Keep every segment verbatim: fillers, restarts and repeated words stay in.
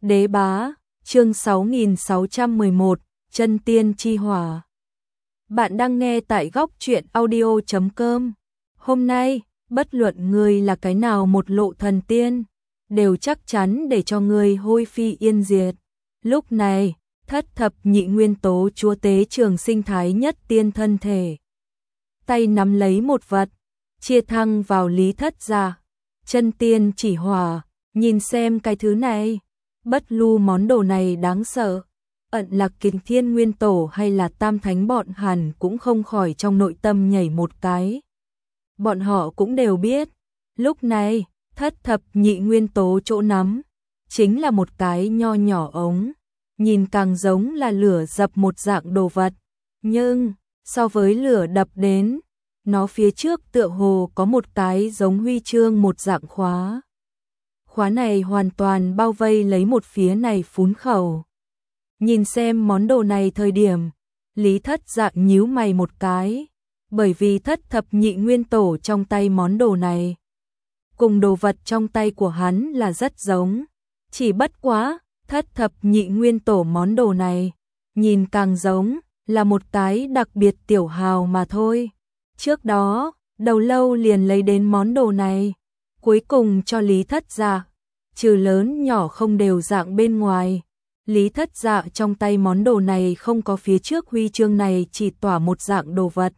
Đế bá, chương sáu nghìn sáu trăm mười một, chân tiên chi hỏa. Bạn đang nghe tại góc truyện audio chấm com. Hôm nay, bất luận ngươi là cái nào một lộ thần tiên, đều chắc chắn để cho ngươi hôi phi yên diệt. Lúc này, thất thập nhị nguyên tố chúa tế trường sinh thái nhất tiên thân thể. Tay nắm lấy một vật, chia thăng vào Lý Thất Dạ. Chân tiên chỉ hỏa, nhìn xem cái thứ này. Bất lưu món đồ này đáng sợ, ẩn là Kình Thiên Nguyên Tổ hay là Tam Thánh bọn hẳn cũng không khỏi trong nội tâm nhảy một cái. Bọn họ cũng đều biết, lúc này, thất thập nhị nguyên tố chỗ nắm, chính là một cái nho nhỏ ống, nhìn càng giống là lửa dập một dạng đồ vật, nhưng, so với lửa đập đến, nó phía trước tựa hồ có một cái giống huy chương một dạng khóa. Khóa này hoàn toàn bao vây lấy một phía này phún khẩu. Nhìn xem món đồ này thời điểm, Lý Thất Dạ nhíu mày một cái, bởi vì thất thập nhị nguyên tổ trong tay món đồ này, cùng đồ vật trong tay của hắn là rất giống, chỉ bất quá, thất thập nhị nguyên tổ món đồ này, nhìn càng giống, là một cái đặc biệt tiểu hào mà thôi. Trước đó, đầu lâu liền lấy đến món đồ này, cuối cùng cho Lý Thất Dạ, trừ lớn nhỏ không đều dạng bên ngoài. Lý Thất Dạ trong tay món đồ này không có phía trước huy chương này chỉ tỏa một dạng đồ vật.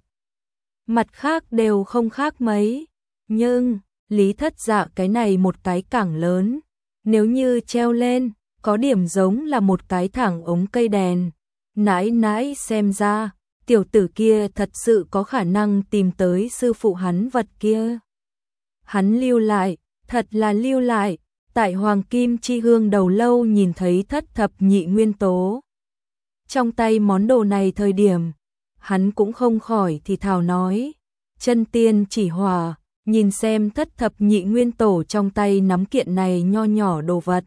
Mặt khác đều không khác mấy, nhưng Lý Thất Dạ cái này một cái càng lớn, nếu như treo lên, có điểm giống là một cái thẳng ống cây đèn. Nãi nãi xem ra, tiểu tử kia thật sự có khả năng tìm tới sư phụ hắn vật kia. Hắn lưu lại, thật là lưu lại, tại Hoàng Kim Chi Hương đầu lâu nhìn thấy thất thập nhị nguyên tố. Trong tay món đồ này thời điểm, hắn cũng không khỏi thì thào nói, chân tiên chỉ hỏa, nhìn xem thất thập nhị nguyên tổ trong tay nắm kiện này nho nhỏ đồ vật.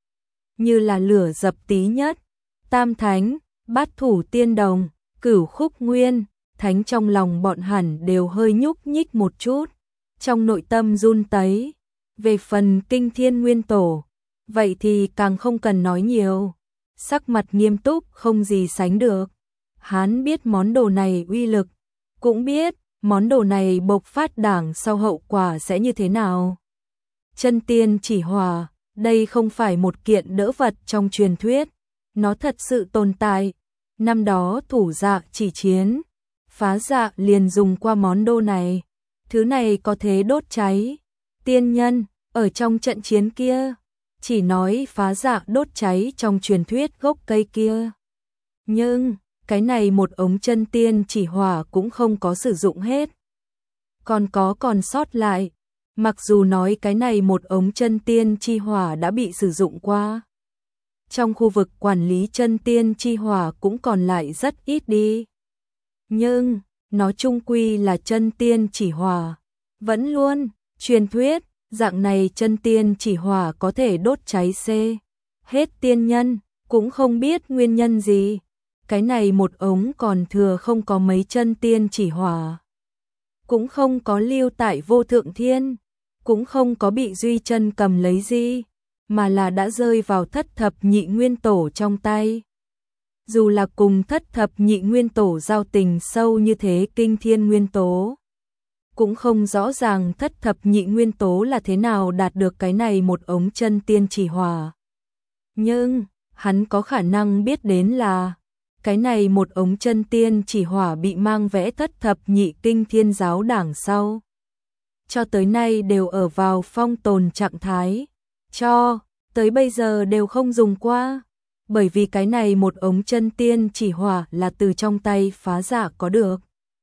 Như là lửa dập tí nhất, tam thánh, bát thủ tiên đồng, cửu khúc nguyên, thánh trong lòng bọn hẳn đều hơi nhúc nhích một chút, trong nội tâm run tấy. Về phần Kinh Thiên Nguyên Tổ, vậy thì càng không cần nói nhiều, sắc mặt nghiêm túc không gì sánh được. Hắn biết món đồ này uy lực, cũng biết món đồ này bộc phát đảng sau hậu quả sẽ như thế nào. Chân tiên chỉ hỏa, đây không phải một kiện đỡ vật trong truyền thuyết, nó thật sự tồn tại. Năm đó thủ dạ chỉ chiến, phá dạ liền dùng qua món đồ này, thứ này có thể đốt cháy. Tiên nhân, ở trong trận chiến kia, chỉ nói phá dạ đốt cháy trong truyền thuyết gốc cây kia. Nhưng, cái này một ống chân tiên chỉ hỏa cũng không có sử dụng hết. Còn có còn sót lại, mặc dù nói cái này một ống chân tiên chi hỏa đã bị sử dụng qua. Trong khu vực quản lý chân tiên chi hỏa cũng còn lại rất ít đi. Nhưng, nó chung quy là chân tiên chỉ hỏa. Vẫn luôn, truyền thuyết, dạng này chân tiên chỉ hỏa có thể đốt cháy C. Hết tiên nhân, cũng không biết nguyên nhân gì. Cái này một ống còn thừa không có mấy chân tiên chỉ hỏa. Cũng không có lưu tại vô thượng thiên. Cũng không có bị duy chân cầm lấy gì. Mà là đã rơi vào thất thập nhị nguyên tổ trong tay. Dù là cùng thất thập nhị nguyên tổ giao tình sâu như thế Kinh Thiên Nguyên Tố, cũng không rõ ràng thất thập nhị nguyên tố là thế nào đạt được cái này một ống chân tiên chỉ hỏa. Nhưng, hắn có khả năng biết đến là, cái này một ống chân tiên chỉ hỏa bị mang vẽ thất thập nhị kinh thiên giáo đảng sau. Cho tới nay đều ở vào phong tồn trạng thái, cho, tới bây giờ đều không dùng qua. Bởi vì cái này một ống chân tiên chỉ hỏa là từ trong tay phá dạ có được.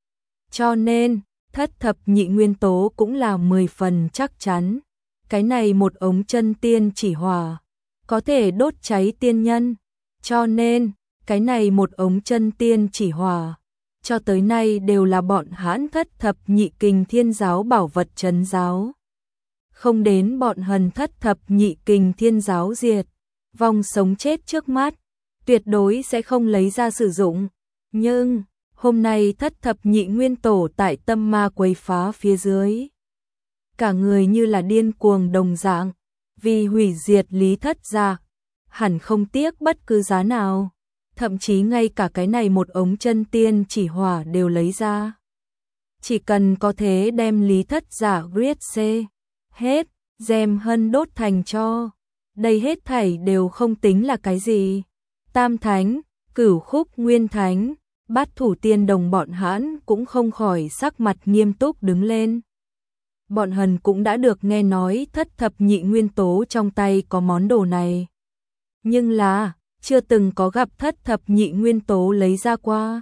Cho nên, thất thập nhị nguyên tố cũng là mười phần chắc chắn. Cái này một ống chân tiên chỉ hỏa, có thể đốt cháy tiên nhân. Cho nên, cái này một ống chân tiên chỉ hỏa, cho tới nay đều là bọn hãn thất thập nhị kình thiên giáo bảo vật trấn giáo. Không đến bọn hần thất thập nhị kình thiên giáo diệt, vong sống chết trước mắt, tuyệt đối sẽ không lấy ra sử dụng. Nhưng, hôm nay thất thập nhị nguyên tổ tại tâm ma quấy phá phía dưới. Cả người như là điên cuồng đồng dạng, vì hủy diệt Lý Thất Dạ. hẳn không tiếc bất cứ giá nào, thậm chí ngay cả cái này một ống chân tiên chỉ hỏa đều lấy ra. Chỉ cần có thế đem Lý Thất Dạ giết xê hết, dèm hân đốt thành cho. Đây hết thảy đều không tính là cái gì. Tam Thánh, Cửu Khúc Nguyên Thánh, Bát Thủ Tiên Đồng bọn hãn cũng không khỏi sắc mặt nghiêm túc đứng lên. Bọn hần cũng đã được nghe nói thất thập nhị nguyên tố trong tay có món đồ này. Nhưng là, chưa từng có gặp thất thập nhị nguyên tố lấy ra qua.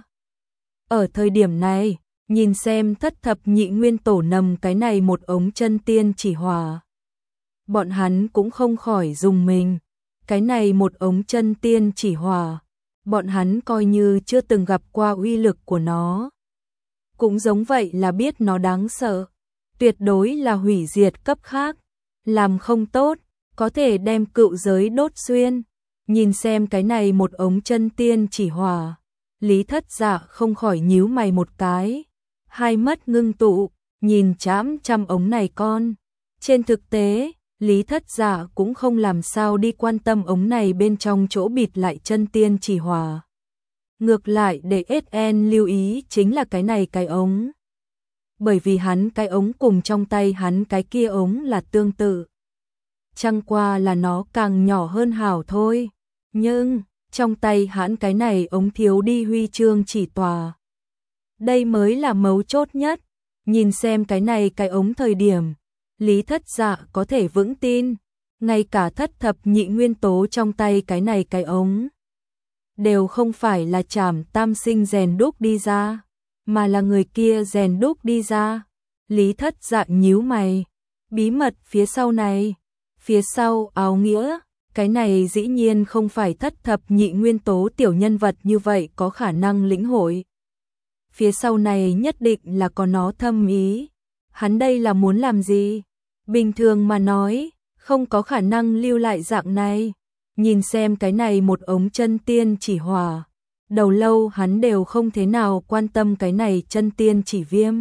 Ở thời điểm này, nhìn xem thất thập nhị nguyên tổ nằm cái này một ống chân tiên chỉ hỏa. Bọn hắn cũng không khỏi dùng mình. Cái này một ống chân tiên chỉ hỏa. Bọn hắn coi như chưa từng gặp qua uy lực của nó. Cũng giống vậy là biết nó đáng sợ. Tuyệt đối là hủy diệt cấp khác. Làm không tốt, có thể đem cựu giới đốt xuyên. Nhìn xem cái này một ống chân tiên chỉ hỏa. Lý Thất Dạ không khỏi nhíu mày một cái. Hai mắt ngưng tụ, nhìn chám chăm ống này con. Trên thực tế, Lý Thất Dạ cũng không làm sao đi quan tâm ống này bên trong chỗ bịt lại chân tiên chỉ hỏa. Ngược lại để ét en lưu ý chính là cái này cái ống. Bởi vì hắn cái ống cùng trong tay hắn cái kia ống là tương tự. Chẳng qua là nó càng nhỏ hơn hảo thôi. Nhưng, trong tay hắn cái này ống thiếu đi huy chương chỉ tòa. Đây mới là mấu chốt nhất. Nhìn xem cái này cái ống thời điểm. Lý Thất Dạ có thể vững tin. Ngay cả thất thập nhị nguyên tố trong tay cái này cái ống. Đều không phải là Trảm Tam Sinh rèn đúc đi ra. Mà là người kia rèn đúc đi ra. Lý Thất Dạ nhíu mày. Bí mật phía sau này. Phía sau áo nghĩa. Cái này dĩ nhiên không phải thất thập nhị nguyên tố tiểu nhân vật như vậy có khả năng lĩnh hội. Phía sau này nhất định là có nó thâm ý. Hắn đây là muốn làm gì? Bình thường mà nói, không có khả năng lưu lại dạng này. Nhìn xem cái này một ống chân tiên chỉ hỏa. Đầu lâu hắn đều không thế nào quan tâm cái này chân tiên chỉ viêm.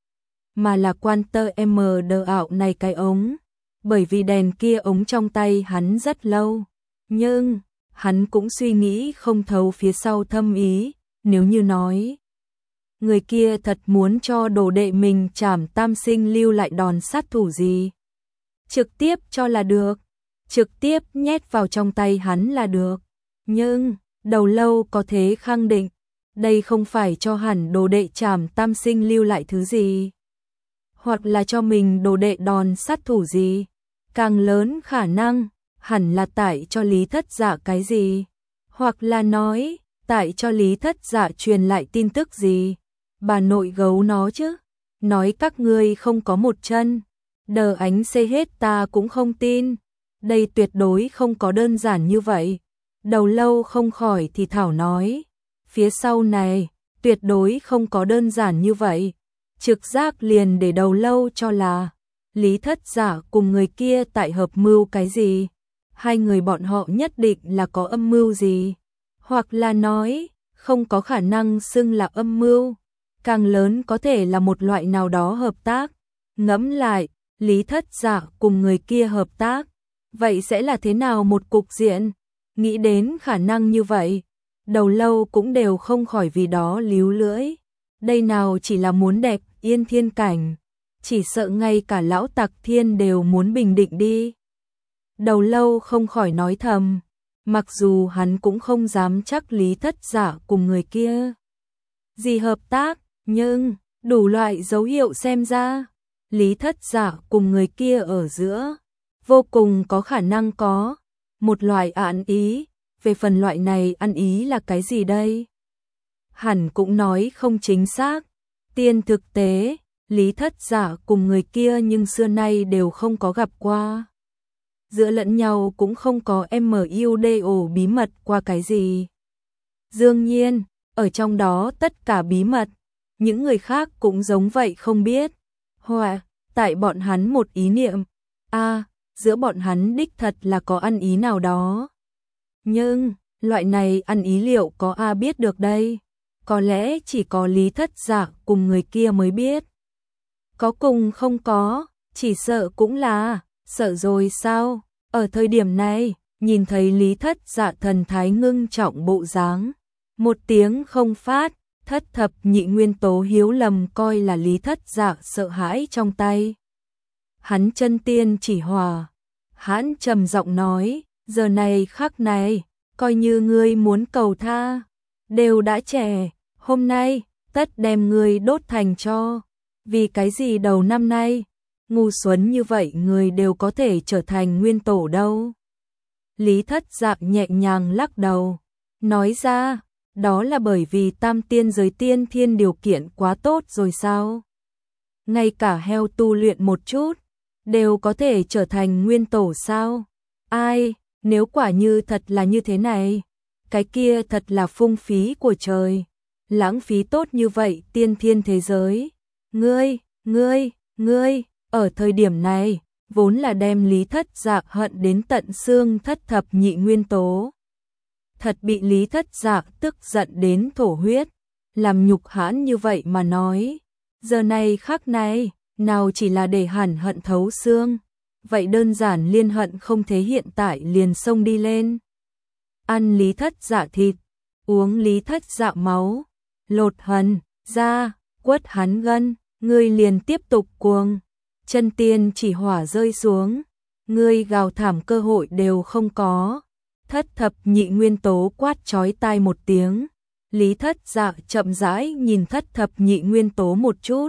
Mà là quan tơ em đờ ảo này cái ống. Bởi vì đèn kia ống trong tay hắn rất lâu. Nhưng, hắn cũng suy nghĩ không thấu phía sau thâm ý. Nếu như nói, người kia thật muốn cho đồ đệ mình Trảm Tam Sinh lưu lại đòn sát thủ gì. Trực tiếp cho là được. Trực tiếp nhét vào trong tay hắn là được. Nhưng, đầu lâu có thế khẳng định. Đây không phải cho hẳn đồ đệ Trảm Tam Sinh lưu lại thứ gì. Hoặc là cho mình đồ đệ đòn sát thủ gì. Càng lớn khả năng, hẳn là tại cho Lý Thất Dạ cái gì. Hoặc là nói, tại cho Lý Thất Dạ truyền lại tin tức gì. Bà nội gấu nó chứ. Nói các ngươi không có một chân. Đờ ánh xê hết ta cũng không tin. Đây tuyệt đối không có đơn giản như vậy. Đầu lâu không khỏi thì thảo nói. Phía sau này, tuyệt đối không có đơn giản như vậy. Trực giác liền để đầu lâu cho là Lý Thất Dạ cùng người kia tại hợp mưu cái gì. Hai người bọn họ nhất định là có âm mưu gì. Hoặc là nói, không có khả năng xưng là âm mưu. Càng lớn có thể là một loại nào đó hợp tác. Ngẫm lại, Lý Thất Dạ cùng người kia hợp tác. Vậy sẽ là thế nào một cục diện? Nghĩ đến khả năng như vậy, đầu lâu cũng đều không khỏi vì đó líu lưỡi. Đây nào chỉ là muốn đẹp yên thiên cảnh. Chỉ sợ ngay cả lão tặc thiên đều muốn bình định đi. Đầu lâu không khỏi nói thầm. Mặc dù hắn cũng không dám chắc Lý Thất Dạ cùng người kia gì hợp tác. Nhưng, đủ loại dấu hiệu xem ra, Lý Thất Dạ cùng người kia ở giữa, vô cùng có khả năng có một loại ăn ý. Về phần loại này ăn ý là cái gì đây? Hẳn cũng nói không chính xác. Tiên thực tế, Lý Thất Dạ cùng người kia nhưng xưa nay đều không có gặp qua. Giữa lẫn nhau cũng không có mưu bí mật qua cái gì. Đương nhiên, ở trong đó tất cả bí mật, những người khác cũng giống vậy không biết. Hoặc, tại bọn hắn một ý niệm, a à, giữa bọn hắn đích thật là có ăn ý nào đó. Nhưng, loại này ăn ý liệu có a biết được đây? Có lẽ chỉ có Lý Thất Dạ cùng người kia mới biết. Có cùng không có, chỉ sợ cũng là, sợ rồi sao? Ở thời điểm này, nhìn thấy Lý Thất Dạ thần thái ngưng trọng bộ dáng, một tiếng không phát, thất thập nhị nguyên tố hiếu lầm coi là Lý Thất Dạ sợ hãi trong tay. Hắn chân tiên chỉ hòa, hắn trầm giọng nói, giờ này khắc này, coi như ngươi muốn cầu tha, đều đã trẻ, hôm nay, tất đem ngươi đốt thành tro. Vì cái gì đầu năm nay, ngu xuẩn như vậy người đều có thể trở thành nguyên tổ đâu. Lý Thất Dạ nhẹ nhàng lắc đầu, nói ra, đó là bởi vì tam tiên giới tiên thiên điều kiện quá tốt rồi sao? Ngay cả heo tu luyện một chút, đều có thể trở thành nguyên tổ sao? Ai, nếu quả như thật là như thế này, cái kia thật là phung phí của trời, lãng phí tốt như vậy tiên thiên thế giới. Ngươi, ngươi, ngươi, ở thời điểm này, vốn là đem Lý Thất Dạ hận đến tận xương thất thập nhị nguyên tố. Thật bị Lý Thất Dạ tức giận đến thổ huyết, làm nhục hãn như vậy mà nói. Giờ này khắc này, nào chỉ là để hẳn hận thấu xương, vậy đơn giản liên hận không thế hiện tại liền xông đi lên. Ăn Lý Thất Dạ thịt, uống Lý Thất Dạ máu, lột hần, ra, quất hắn gân, ngươi liền tiếp tục cuồng. Chân tiên chỉ hỏa rơi xuống, ngươi gào thảm cơ hội đều không có. Thất thập nhị nguyên tố quát chói tai một tiếng, Lý Thất Dạ chậm rãi nhìn thất thập nhị nguyên tố một chút.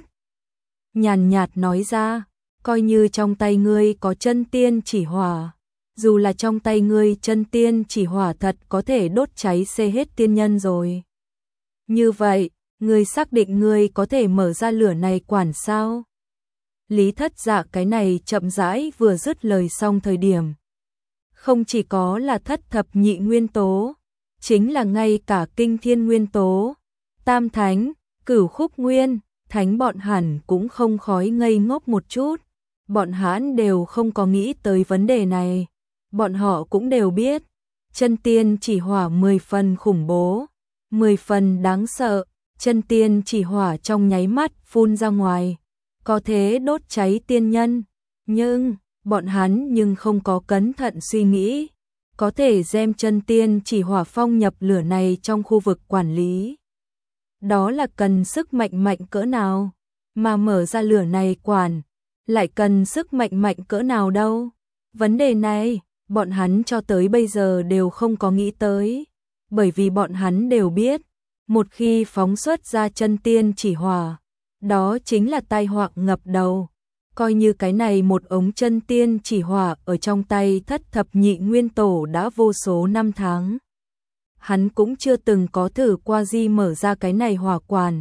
Nhàn nhạt nói ra, coi như trong tay ngươi có chân tiên chỉ hỏa, dù là trong tay ngươi chân tiên chỉ hỏa thật có thể đốt cháy xê hết tiên nhân rồi. Như vậy, ngươi xác định ngươi có thể mở ra lửa này quản sao? Lý Thất Dạ cái này chậm rãi vừa dứt lời xong thời điểm. Không chỉ có là thất thập nhị nguyên tố, chính là ngay cả kinh thiên nguyên tố, tam thánh, cửu khúc nguyên, thánh bọn hẳn cũng không khói ngây ngốc một chút. Bọn hãn đều không có nghĩ tới vấn đề này. Bọn họ cũng đều biết, chân tiên chỉ hỏa mười phần khủng bố, mười phần đáng sợ, chân tiên chỉ hỏa trong nháy mắt phun ra ngoài, có thế đốt cháy tiên nhân. Nhưng, bọn hắn nhưng không có cẩn thận suy nghĩ, có thể đem chân tiên chỉ hỏa phong nhập lửa này trong khu vực quản lý. Đó là cần sức mạnh mạnh cỡ nào, mà mở ra lửa này quản, lại cần sức mạnh mạnh cỡ nào đâu. Vấn đề này, bọn hắn cho tới bây giờ đều không có nghĩ tới, bởi vì bọn hắn đều biết, một khi phóng xuất ra chân tiên chỉ hỏa, đó chính là tai họa ngập đầu. Coi như cái này một ống chân tiên chỉ hỏa ở trong tay thất thập nhị nguyên tổ đã vô số năm tháng. Hắn cũng chưa từng có thử qua di mở ra cái này hỏa quản.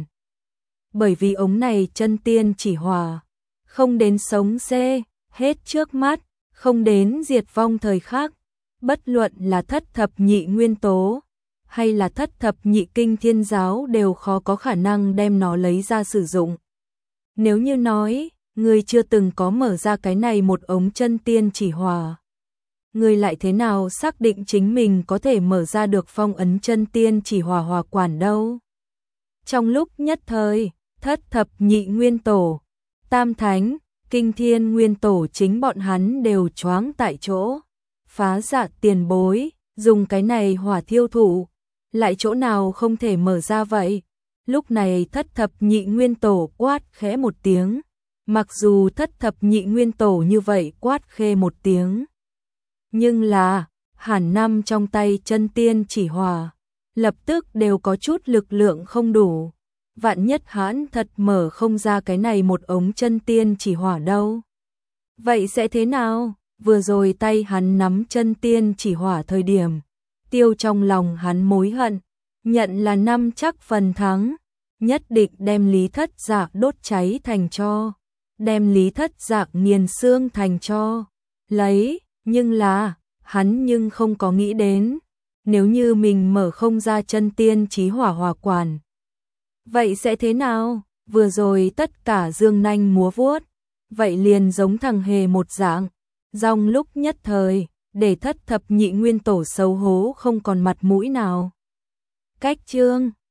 Bởi vì ống này chân tiên chỉ hỏa, không đến sống xê, hết trước mắt, không đến diệt vong thời khắc. Bất luận là thất thập nhị nguyên tố, hay là thất thập nhị kinh thiên giáo đều khó có khả năng đem nó lấy ra sử dụng. Nếu như nói, người chưa từng có mở ra cái này một ống chân tiên chỉ hỏa, người lại thế nào xác định chính mình có thể mở ra được phong ấn chân tiên chỉ hỏa hỏa quản đâu. Trong lúc nhất thời, thất thập nhị nguyên tổ, tam thánh, kinh thiên nguyên tổ chính bọn hắn đều choáng tại chỗ. Phá Dạ tiền bối, dùng cái này hỏa thiêu thủ, lại chỗ nào không thể mở ra vậy? Lúc này thất thập nhị nguyên tổ quát khẽ một tiếng. Mặc dù thất thập nhị nguyên tổ như vậy quát khê một tiếng, nhưng là, hàn năm trong tay chân tiên chỉ hỏa, lập tức đều có chút lực lượng không đủ. Vạn nhất hãn thật mở không ra cái này một ống chân tiên chỉ hỏa đâu. Vậy sẽ thế nào? Vừa rồi tay hắn nắm chân tiên chỉ hỏa thời điểm, tiêu trong lòng hắn mối hận, nhận là năm chắc phần thắng, nhất định đem Lý Thất Dạ đốt cháy thành tro, đem Lý Thất Dạ nghiền xương thành tro. Lấy, nhưng là, hắn nhưng không có nghĩ đến, nếu như mình mở không ra chân tiên chí hỏa hỏa quản, vậy sẽ thế nào? Vừa rồi tất cả dương nanh múa vuốt, vậy liền giống thằng hề một dạng. Trong lúc nhất thời, để thất thập nhị nguyên tổ xấu hố không còn mặt mũi nào. Cách chương